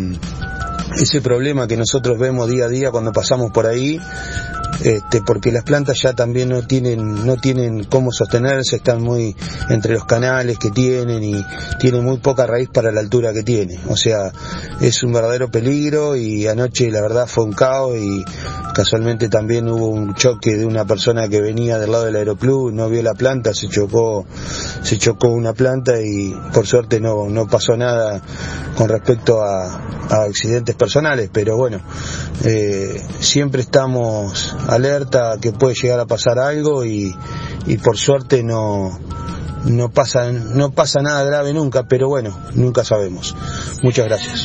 ese problema que nosotros vemos día a día cuando pasamos por ahí. Este, porque las plantas ya también no tienen no tienen cómo sostenerse, están muy entre los canales que tienen y tienen muy poca raíz para la altura que tiene, o sea, es un verdadero peligro. Y anoche la verdad fue un caos y casualmente también hubo un choque de una persona que venía del lado del Aeroclub, no vio la planta, se chocó se chocó una planta y por suerte no no pasó nada con respecto a, a accidentes personales, pero bueno, eh, siempre estamos alerta que puede llegar a pasar algo y, y por suerte no no pasa no pasa nada grave nunca, pero bueno, nunca sabemos. Muchas gracias.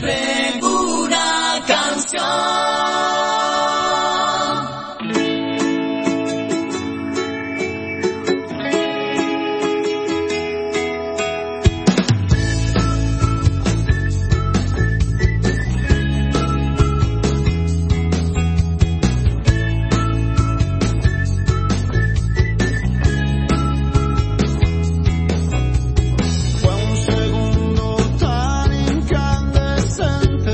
Fue un segundo tan incandescente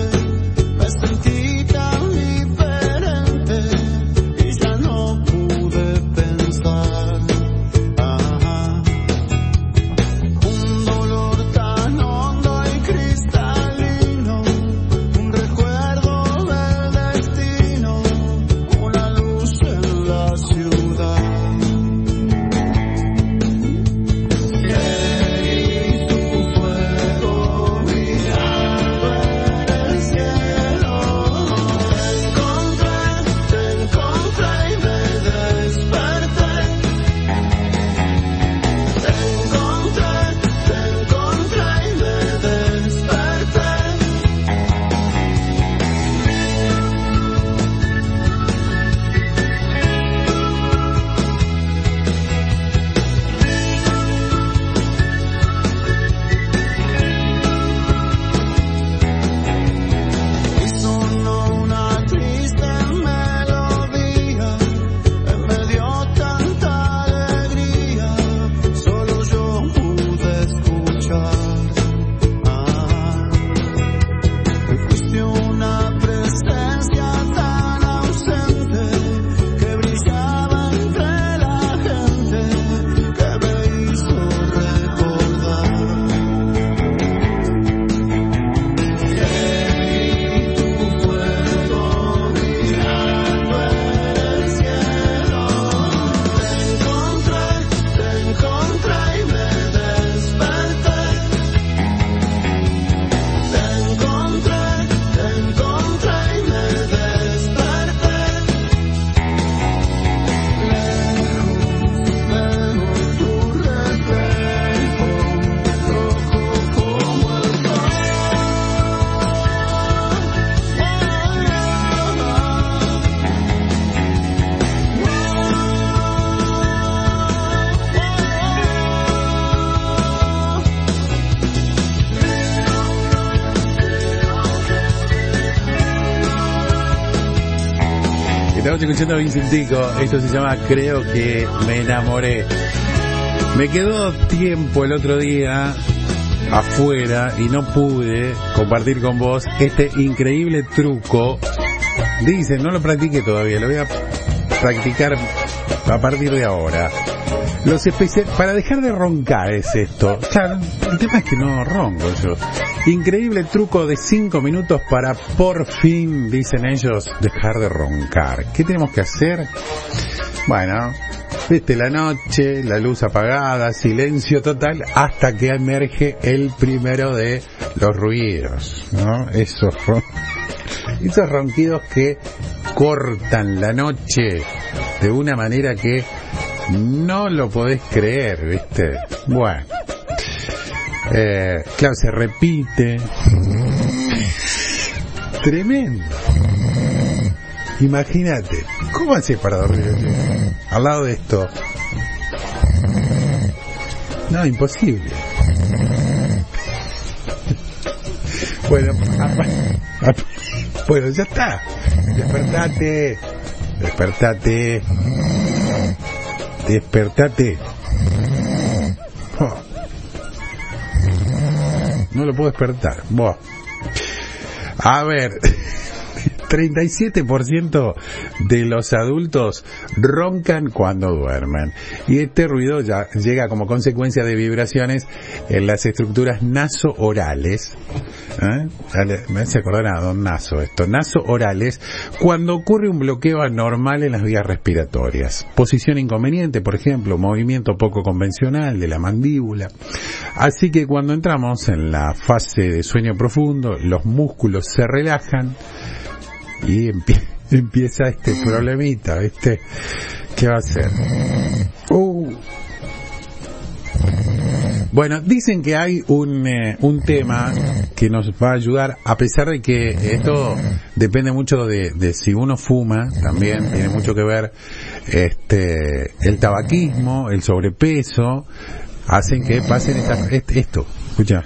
Estamos escuchando a Vincentico. Esto se llama Creo que me enamoré. Me quedó tiempo el otro día afuera y no pude compartir con vos este increíble truco. Dicen, no lo practiqué todavía, lo voy a practicar a partir de ahora. Los especial para dejar de roncar es esto. O sea, el tema es que no ronco yo. Increíble truco de cinco minutos para por fin, dicen ellos, dejar de roncar. ¿Qué tenemos que hacer? Bueno, viste, la noche, la luz apagada, silencio total, hasta que emerge el primero de los ruidos, ¿no? Esos, ron... Esos ronquidos que cortan la noche de una manera que no lo podés creer, ¿viste? Bueno, eh, claro, se repite. Tremendo. Imagínate, ¿cómo haces para dormir al lado de esto? No, imposible. Bueno, apa, apa, bueno, ya está. Despertate, despertate, despertate. Oh. No lo puedo despertar. Buah. A ver, treinta y siete por ciento de los adultos roncan cuando duermen. Y este ruido ya llega como consecuencia de vibraciones en las estructuras naso-orales. ¿Eh? Me hace acordar a Don Naso esto. Naso-orales, cuando ocurre un bloqueo anormal en las vías respiratorias. Posición inconveniente, por ejemplo, movimiento poco convencional de la mandíbula. Así que cuando entramos en la fase de sueño profundo, los músculos se relajan y empie- empieza este problemita, ¿viste? ¿Qué va a hacer? Uh. Bueno, dicen que hay un eh, un tema que nos va a ayudar, a pesar de que esto depende mucho de, de si uno fuma, también tiene mucho que ver este el tabaquismo, el sobrepeso, hacen que pasen esta, este, esto, escucha.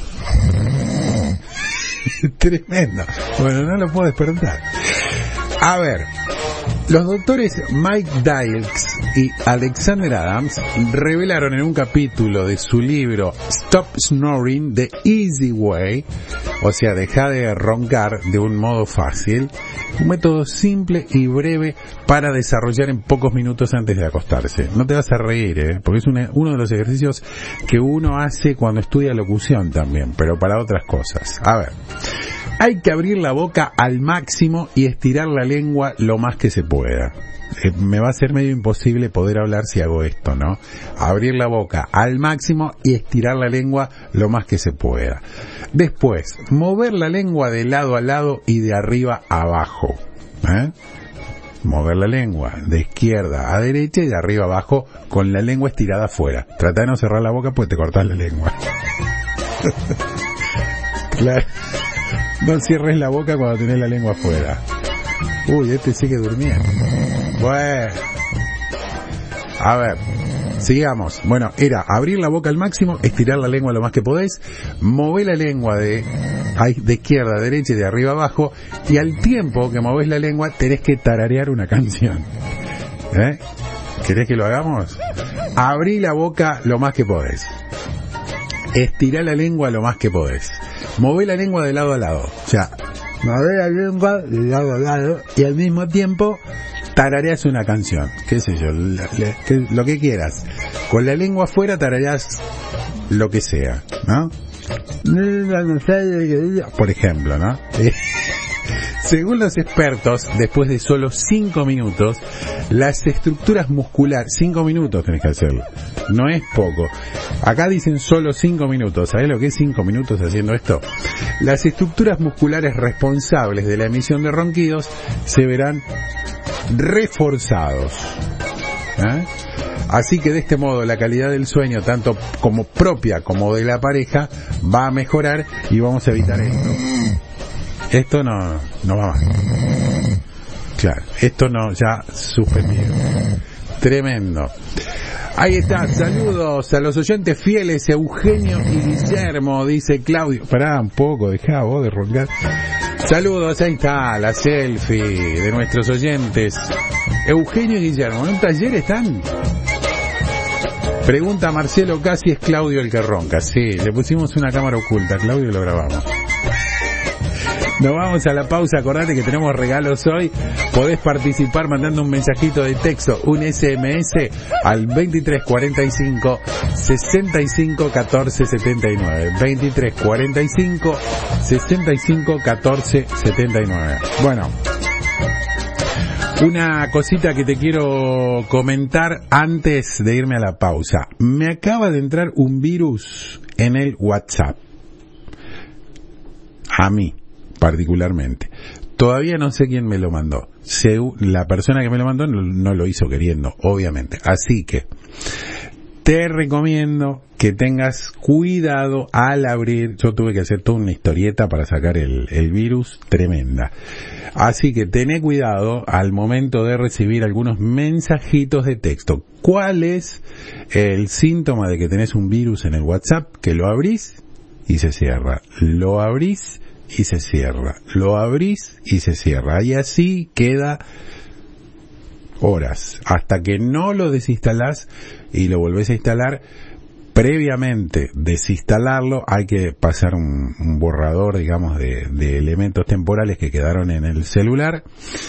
Tremendo. Bueno, no lo puedo despertar. A ver, los doctores Mike Dykes y Alexander Adams revelaron en un capítulo de su libro Stop Snoring the Easy Way, o sea, deja de roncar de un modo fácil, un método simple y breve para desarrollar en pocos minutos antes de acostarse. No te vas a reír, ¿eh? Porque es una, uno de los ejercicios que uno hace cuando estudia locución también, pero para otras cosas. A ver, hay que abrir la boca al máximo y estirar la lengua lo más que se pueda. Eh, me va a ser medio imposible poder hablar si hago esto, ¿no? Abrir la boca al máximo y estirar la lengua lo más que se pueda. Después, mover la lengua de lado a lado y de arriba a abajo. ¿Eh? Mover la lengua de izquierda a derecha y de arriba a abajo con la lengua estirada afuera. Trata de no cerrar la boca porque te cortás la lengua. Claro. No cierres la boca cuando tenés la lengua afuera. Uy, este sigue durmiendo. Bueno. A ver, sigamos. Bueno, era abrir la boca al máximo, estirar la lengua lo más que podés, mover la lengua de, de izquierda a derecha y de arriba a abajo, y al tiempo que movés la lengua tenés que tararear una canción. ¿Eh? ¿Querés que lo hagamos? Abrí la boca lo más que podés. Estirá la lengua lo más que podés. Mové la lengua de lado a lado. O sea, mové la lengua de lado a lado y al mismo tiempo tarareas una canción. Qué sé yo, la, la, que, lo que quieras. Con la lengua afuera tarareas lo que sea, ¿no? Por ejemplo, ¿no? Según los expertos, después de solo cinco minutos, las estructuras musculares, cinco minutos tenés que hacerlo, no es poco. Acá dicen solo cinco minutos, ¿sabés lo que es cinco minutos haciendo esto? Las estructuras musculares responsables de la emisión de ronquidos se verán reforzados. ¿Eh? Así que de este modo la calidad del sueño, tanto como propia como de la pareja, va a mejorar y vamos a evitar esto. Esto no, no va más. Claro, esto no, ya suspendido. Tremendo. Ahí está, saludos a los oyentes fieles, Eugenio y Guillermo, dice Claudio. Pará un poco, dejá vos de roncar. Saludos, ahí está la selfie de nuestros oyentes. Eugenio y Guillermo, ¿en un taller están? Pregunta Marcelo, casi es Claudio el que ronca. Sí, le pusimos una cámara oculta, Claudio, y lo grabamos. Nos vamos a la pausa, acordate que tenemos regalos hoy. Podés participar mandando un mensajito de texto, un ese eme ese al veintitrés cuarenta y cinco sesenta y cinco catorce setenta y nueve. veintitrés cuarenta y cinco sesenta y cinco catorce setenta y nueve. Bueno, una cosita que te quiero comentar antes de irme a la pausa. Me acaba de entrar un virus en el WhatsApp. A mí, particularmente. Todavía no sé quién me lo mandó. La persona que me lo mandó no, no lo hizo queriendo, obviamente. Así que te recomiendo que tengas cuidado al abrir. Yo tuve que hacer toda una historieta para sacar el, el virus, tremenda. Así que tené cuidado al momento de recibir algunos mensajitos de texto. ¿Cuál es el síntoma de que tenés un virus en el WhatsApp? Que lo abrís y se cierra. Lo abrís y se cierra. Lo abrís y se cierra. Y así queda horas. Hasta que no lo desinstalás y lo volvés a instalar. Previamente desinstalarlo hay que pasar un, un borrador, digamos, de, de elementos temporales que quedaron en el celular.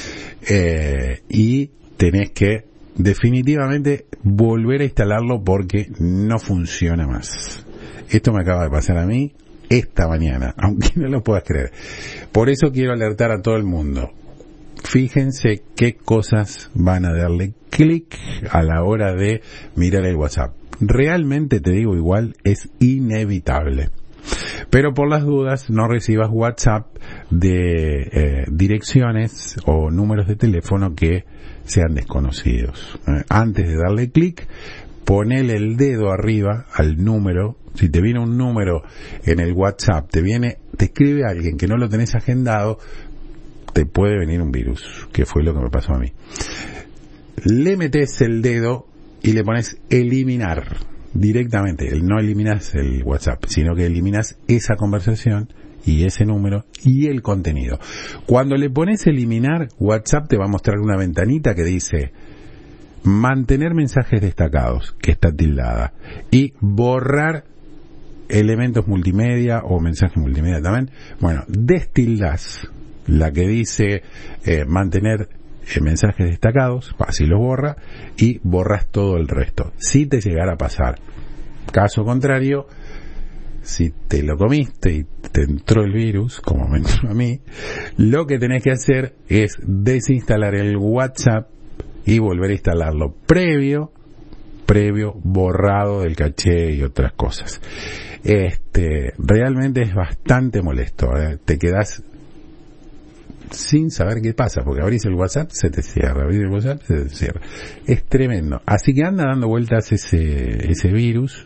Eh, y tenés que definitivamente volver a instalarlo porque no funciona más. Esto me acaba de pasar a mí esta mañana, aunque no lo puedas creer. Por eso quiero alertar a todo el mundo. Fíjense qué cosas van a darle clic a la hora de mirar el WhatsApp. Realmente, te digo igual, es inevitable. Pero por las dudas, no recibas WhatsApp de eh, direcciones o números de teléfono que sean desconocidos. Eh, antes de darle clic, ponele el dedo arriba al número. Si te viene un número en el WhatsApp, te viene, te escribe alguien que no lo tenés agendado, te puede venir un virus, que fue lo que me pasó a mí. Le metes el dedo y le pones eliminar directamente. No eliminas el WhatsApp, sino que eliminas esa conversación y ese número y el contenido. Cuando le pones eliminar, WhatsApp te va a mostrar una ventanita que dice mantener mensajes destacados, que está tildada, y borrar elementos multimedia o mensajes multimedia también. Bueno, destildás la que dice eh, mantener eh, mensajes destacados, así los borra, y borras todo el resto. Si te llegara a pasar, caso contrario, si te lo comiste y te entró el virus, como me entró a mí, lo que tenés que hacer es desinstalar el WhatsApp y volver a instalarlo previo, previo borrado del caché y otras cosas. Este, realmente es bastante molesto, ¿eh? Te quedás sin saber qué pasa, porque abrís el WhatsApp, se te cierra, abrís el WhatsApp, se te cierra. Es tremendo. Así que anda dando vueltas ese, ese virus.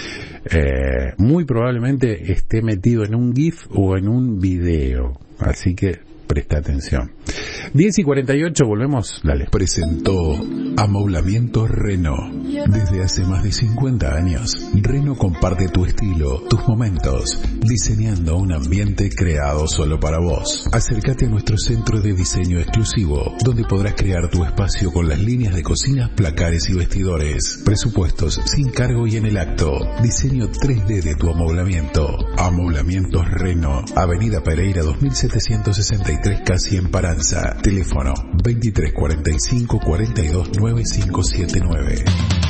Eh, muy probablemente esté metido en un GIF o en un video. Así que presta atención. diez y cuarenta y ocho, volvemos, dale. Presentó Amoblamientos Renault. Desde hace más de cincuenta años, Renault comparte tu estilo, tus momentos, diseñando un ambiente creado solo para vos. Acércate a nuestro centro de diseño exclusivo, donde podrás crear tu espacio con las líneas de cocinas, placares y vestidores. Presupuestos sin cargo y en el acto. Diseño tres D de tu amoblamiento. Amoblamientos Renault. Avenida Pereira dos mil setecientos sesenta y tres, casi en Paranza. Teléfono veintitrés cuarenta y cinco cuarenta y dos noventa y cinco setenta y nueve.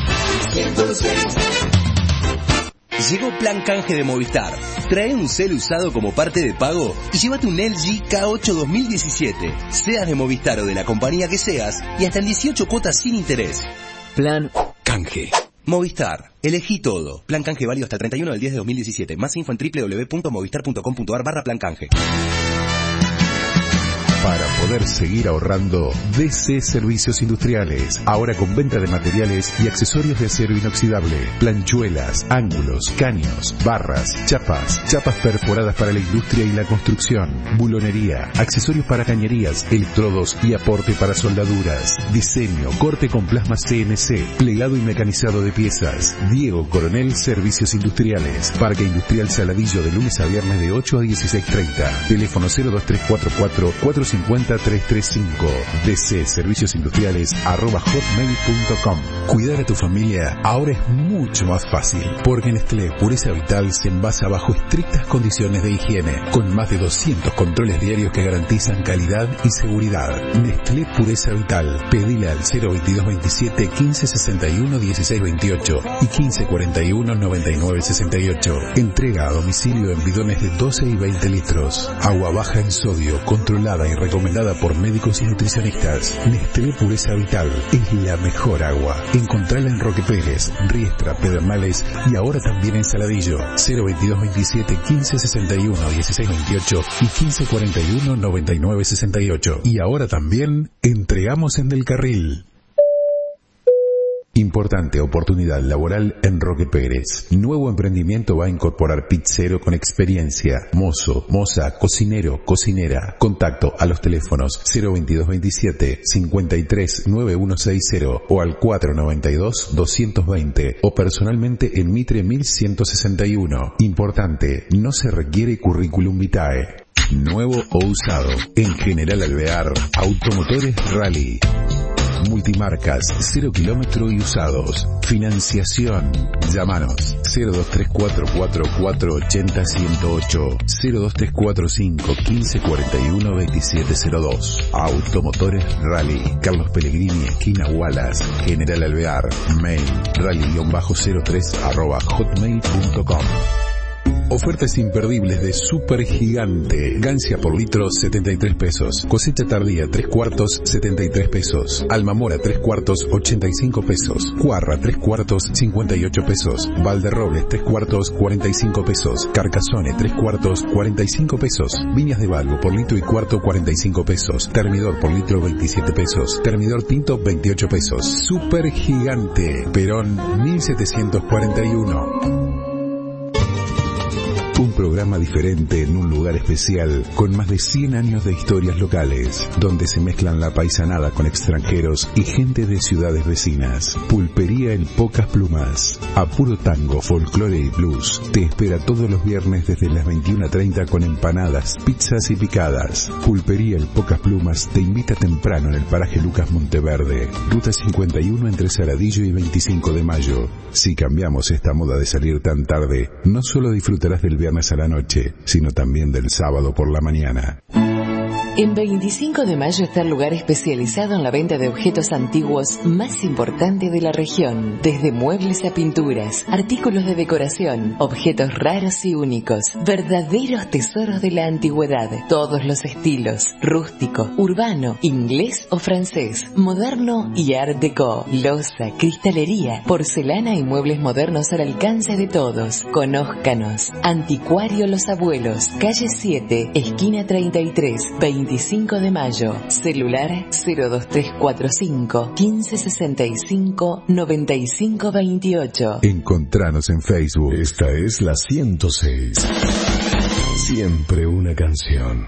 Llegó Plan Canje de Movistar. Trae un cel usado como parte de pago y llévate un L G K ocho dos mil diecisiete. Seas de Movistar o de la compañía que seas, y hasta en dieciocho cuotas sin interés. Plan Canje. Movistar. Elegí todo. Plan Canje válido hasta el treinta y uno del diez de dos mil diecisiete. Más info en doble u doble u doble u punto movistar punto com punto a r barra Plan Canje. Para poder seguir ahorrando, D C Servicios Industriales. Ahora con venta de materiales y accesorios de acero inoxidable. Planchuelas, ángulos, caños, barras, chapas, chapas perforadas para la industria y la construcción. Bulonería, accesorios para cañerías, electrodos y aporte para soldaduras. Diseño, corte con plasma C N C, plegado y mecanizado de piezas. Diego Coronel Servicios Industriales. Parque Industrial Saladillo de lunes a viernes de ocho a dieciséis treinta. Teléfono cero dos tres cuatro cuatro cuatro cinco cero tres tres cinco. D C Servicios Industriales arroba hotmail punto com. Cuidar a tu familia ahora es mucho más fácil, porque Nestlé Pureza Vital se envasa bajo estrictas condiciones de higiene, con más de doscientos controles diarios que garantizan calidad y seguridad. Nestlé Pureza Vital. Pedile al cero veintidós veintisiete quince sesenta y uno dieciséis veintiocho y quince cuarenta y uno noventa y nueve sesenta y ocho. Entrega a domicilio en bidones de doce y veinte litros. Agua baja en sodio, controlada y recomendada por médicos y nutricionistas. Nestlé Pureza Vital es la mejor agua. Encontrala en Roque Pérez, Riestra, Pedernales y ahora también en Saladillo. cero veintidós veintisiete quince sesenta y uno dieciséis veintiocho y quince cuarenta y uno noventa y nueve sesenta y ocho. Y ahora también entregamos en Del Carril. Importante oportunidad laboral en Roque Pérez. Nuevo emprendimiento va a incorporar pizzero con experiencia, mozo, moza, cocinero, cocinera. Contacto a los teléfonos cero veintidós veintisiete cincuenta y tres noventa y uno sesenta o al cuatro noventa y dos doscientos veinte o personalmente en Mitre mil ciento sesenta y uno. Importante, no se requiere currículum vitae. Nuevo o usado. En General Alvear, Automotores Rally. Multimarcas, cero kilómetro y usados. Financiación. Llámanos cero dos tres cuatro cuatro cuatro ocho cero uno cero ocho, cero dos tres cuatro cinco quince cuarenta y uno veintisiete cero dos. Automotores Rally. Carlos Pellegrini, esquina Wallace, General Alvear. Mail rally-cero tres arroba hotmail punto com. Ofertas imperdibles de Super Gigante. Gancia por litro setenta y tres pesos. Cosecha tardía tres cuartos setenta y tres pesos. Almamora tres cuartos ochenta y cinco pesos. Cuarra tres cuartos cincuenta y ocho pesos. Valderrobles tres cuartos cuarenta y cinco pesos. Carcassone tres cuartos cuarenta y cinco pesos. Viñas de Valgo por litro y cuarto cuarenta y cinco pesos. Termidor por litro veintisiete pesos. Termidor tinto veintiocho pesos. Super Gigante. Perón mil setecientos cuarenta y uno. Un programa diferente en un lugar especial, con más de cien años de historias locales, donde se mezclan la paisanada con extranjeros y gente de ciudades vecinas. Pulpería El Pocas Plumas. A puro tango, folclore y blues. Te espera todos los viernes desde las veintiuna treinta con empanadas, pizzas y picadas. Pulpería El Pocas Plumas te invita temprano en el paraje Lucas Monteverde, ruta cincuenta y uno entre Saladillo y veinticinco de mayo. Si cambiamos esta moda de salir tan tarde, no solo disfrutarás del viernes a la noche, sino también del sábado por la mañana. En veinticinco de mayo está el lugar especializado en la venta de objetos antiguos más importante de la región. Desde muebles a pinturas, artículos de decoración, objetos raros y únicos, verdaderos tesoros de la antigüedad. Todos los estilos, rústico, urbano, inglés o francés, moderno y art déco. Loza, cristalería, porcelana y muebles modernos al alcance de todos. Conózcanos. Anticuario Los Abuelos, calle siete, esquina treinta y tres, veinticinco de mayo. Celular cero dos tres cuatro cinco quince sesenta y cinco noventa y cinco veintiocho. Encontranos en Facebook. Esta es la ciento seis. Siempre una canción.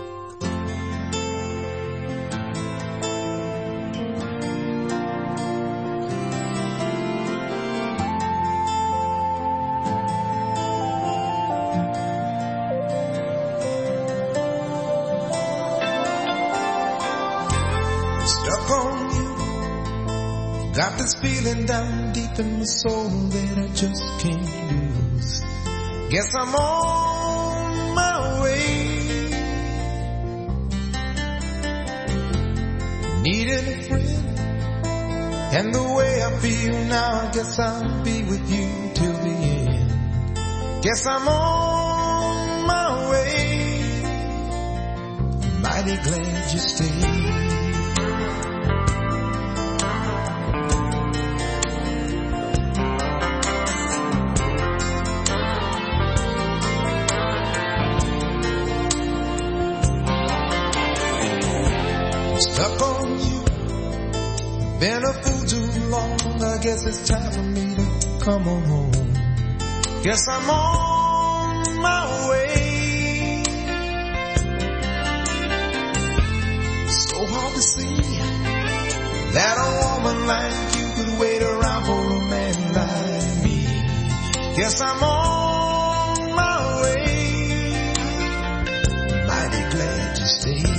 Got this feeling down deep in my soul that I just can't lose. Guess I'm on my way. Needed a friend, and the way I feel now, I guess I'll be with you till the end. Guess I'm on my way. Mighty glad you stayed. Been a fool too long, I guess it's time for me to come on home. Guess I'm on my way. So hard to see that a woman like you could wait around for a man like me. Guess I'm on my way. Mighty glad you stayed.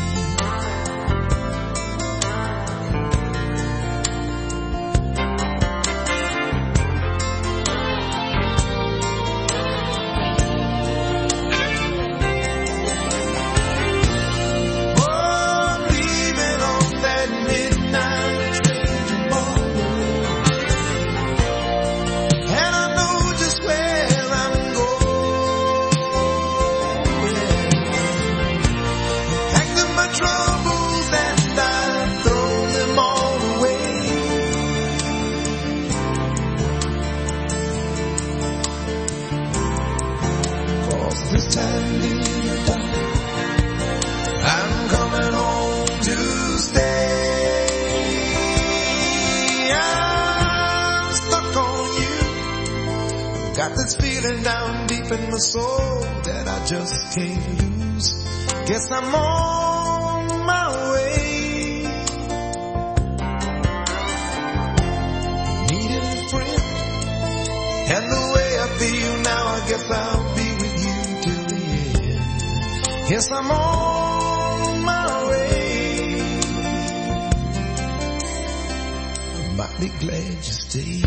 Down deep in my soul that I just can't lose. Guess I'm on my way. Needing a friend, and the way I feel now, I guess I'll be with you till the end. Yes, I'm on my way. I'm mighty glad you stayed.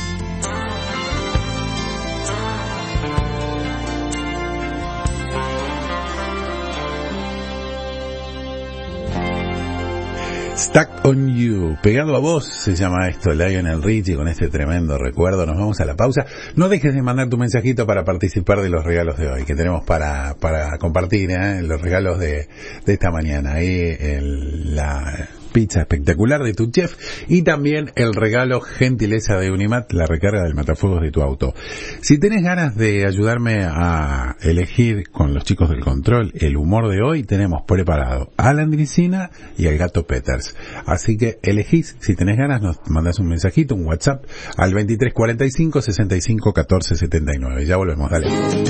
Stuck on You, pegado a vos, se llama esto, Lionel Richie, con este tremendo recuerdo. Nos vamos a la pausa. No dejes de mandar tu mensajito para participar de los regalos de hoy, que tenemos para para compartir, ¿eh? Los regalos de, de esta mañana. Ahí el, la pizza espectacular de tu chef y también el regalo gentileza de Unimat, la recarga del matafuegos de tu auto. Si tenés ganas de ayudarme a elegir con los chicos del control el humor de hoy, tenemos preparado a la Andricina y al gato Peters. Así que elegís, si tenés ganas, nos mandás un mensajito, un WhatsApp al veintitrés cuarenta y cinco, sesenta y cinco, catorce setenta y nueve. Ya volvemos, dale.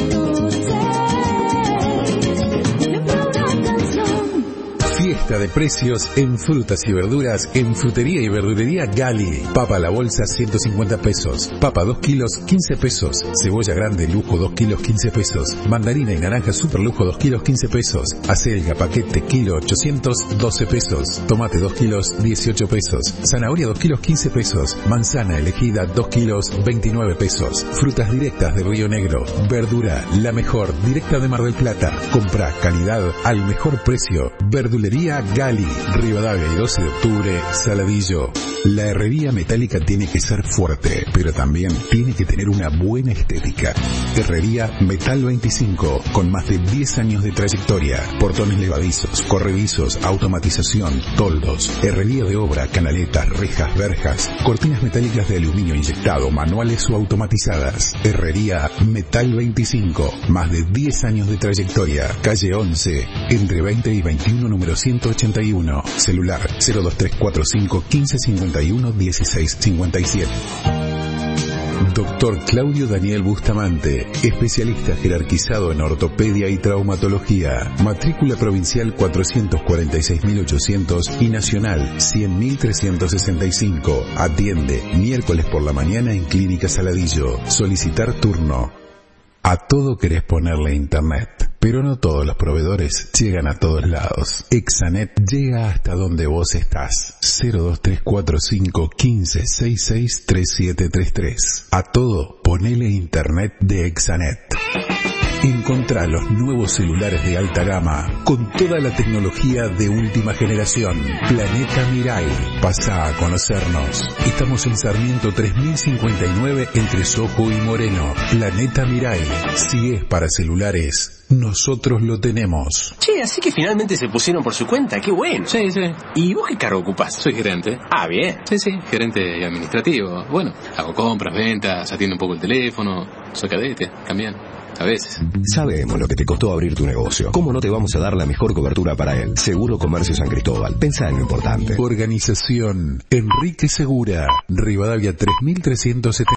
Fiesta de precios en frutas y verduras en Frutería y Verdulería Gali. Papa a la bolsa ciento cincuenta pesos. Papa dos kilos quince pesos. Cebolla grande lujo dos kilos quince pesos. Mandarina y naranja super lujo dos kilos quince pesos. Acelga paquete kilo ochocientos doce pesos. Tomate dos kilos dieciocho pesos. Zanahoria dos kilos quince pesos. Manzana elegida dos kilos veintinueve pesos. Frutas directas de Río Negro. Verdura la mejor directa de Mar del Plata. Compra calidad al mejor precio. Verdulería Gali, Rivadavia y doce de octubre, Saladillo. La herrería metálica tiene que ser fuerte, pero también tiene que tener una buena estética. Herrería Metal veinticinco, con más de diez años de trayectoria. Portones levadizos, corredizos, automatización, toldos, herrería de obra, canaletas, rejas, verjas, cortinas metálicas de aluminio inyectado, manuales o automatizadas. Herrería Metal veinticinco, más de diez años de trayectoria. Calle once, entre veinte y veintiuno, número ciento ochenta y uno. Celular cero dos tres cuatro cinco quince cincuenta y uno dieciséis cincuenta y siete. Doctor Claudio Daniel Bustamante, especialista jerarquizado en ortopedia y traumatología. Matrícula provincial cuatrocientos cuarenta y seis mil ochocientos y nacional cien mil trescientos sesenta y cinco. Atiende miércoles por la mañana en Clínica Saladillo. Solicitar turno. A todo querés ponerle internet, pero no todos los proveedores llegan a todos lados. Exanet llega hasta donde vos estás. cero dos tres cuatro cinco quince sesenta y seis treinta y siete treinta y tres. A todo ponele internet de Exanet. Encontrá los nuevos celulares de alta gama con toda la tecnología de última generación. Planeta Mirai. Pasá a conocernos. Estamos en Sarmiento tres mil cincuenta y nueve entre Sojo y Moreno. Planeta Mirai. Si es para celulares, nosotros lo tenemos. Che, así que finalmente se pusieron por su cuenta. ¡Qué bueno! Sí, sí. ¿Y vos qué cargo ocupás? Soy gerente. Ah, bien. Sí, sí, gerente y administrativo. Bueno, hago compras, ventas, atiendo un poco el teléfono. Soy cadete, también. A veces. Sabemos lo que te costó abrir tu negocio. ¿Cómo no te vamos a dar la mejor cobertura para él? Seguro Comercio San Cristóbal. Pensá en lo importante. Organización Enrique Segura, Rivadavia tres mil trescientos setenta.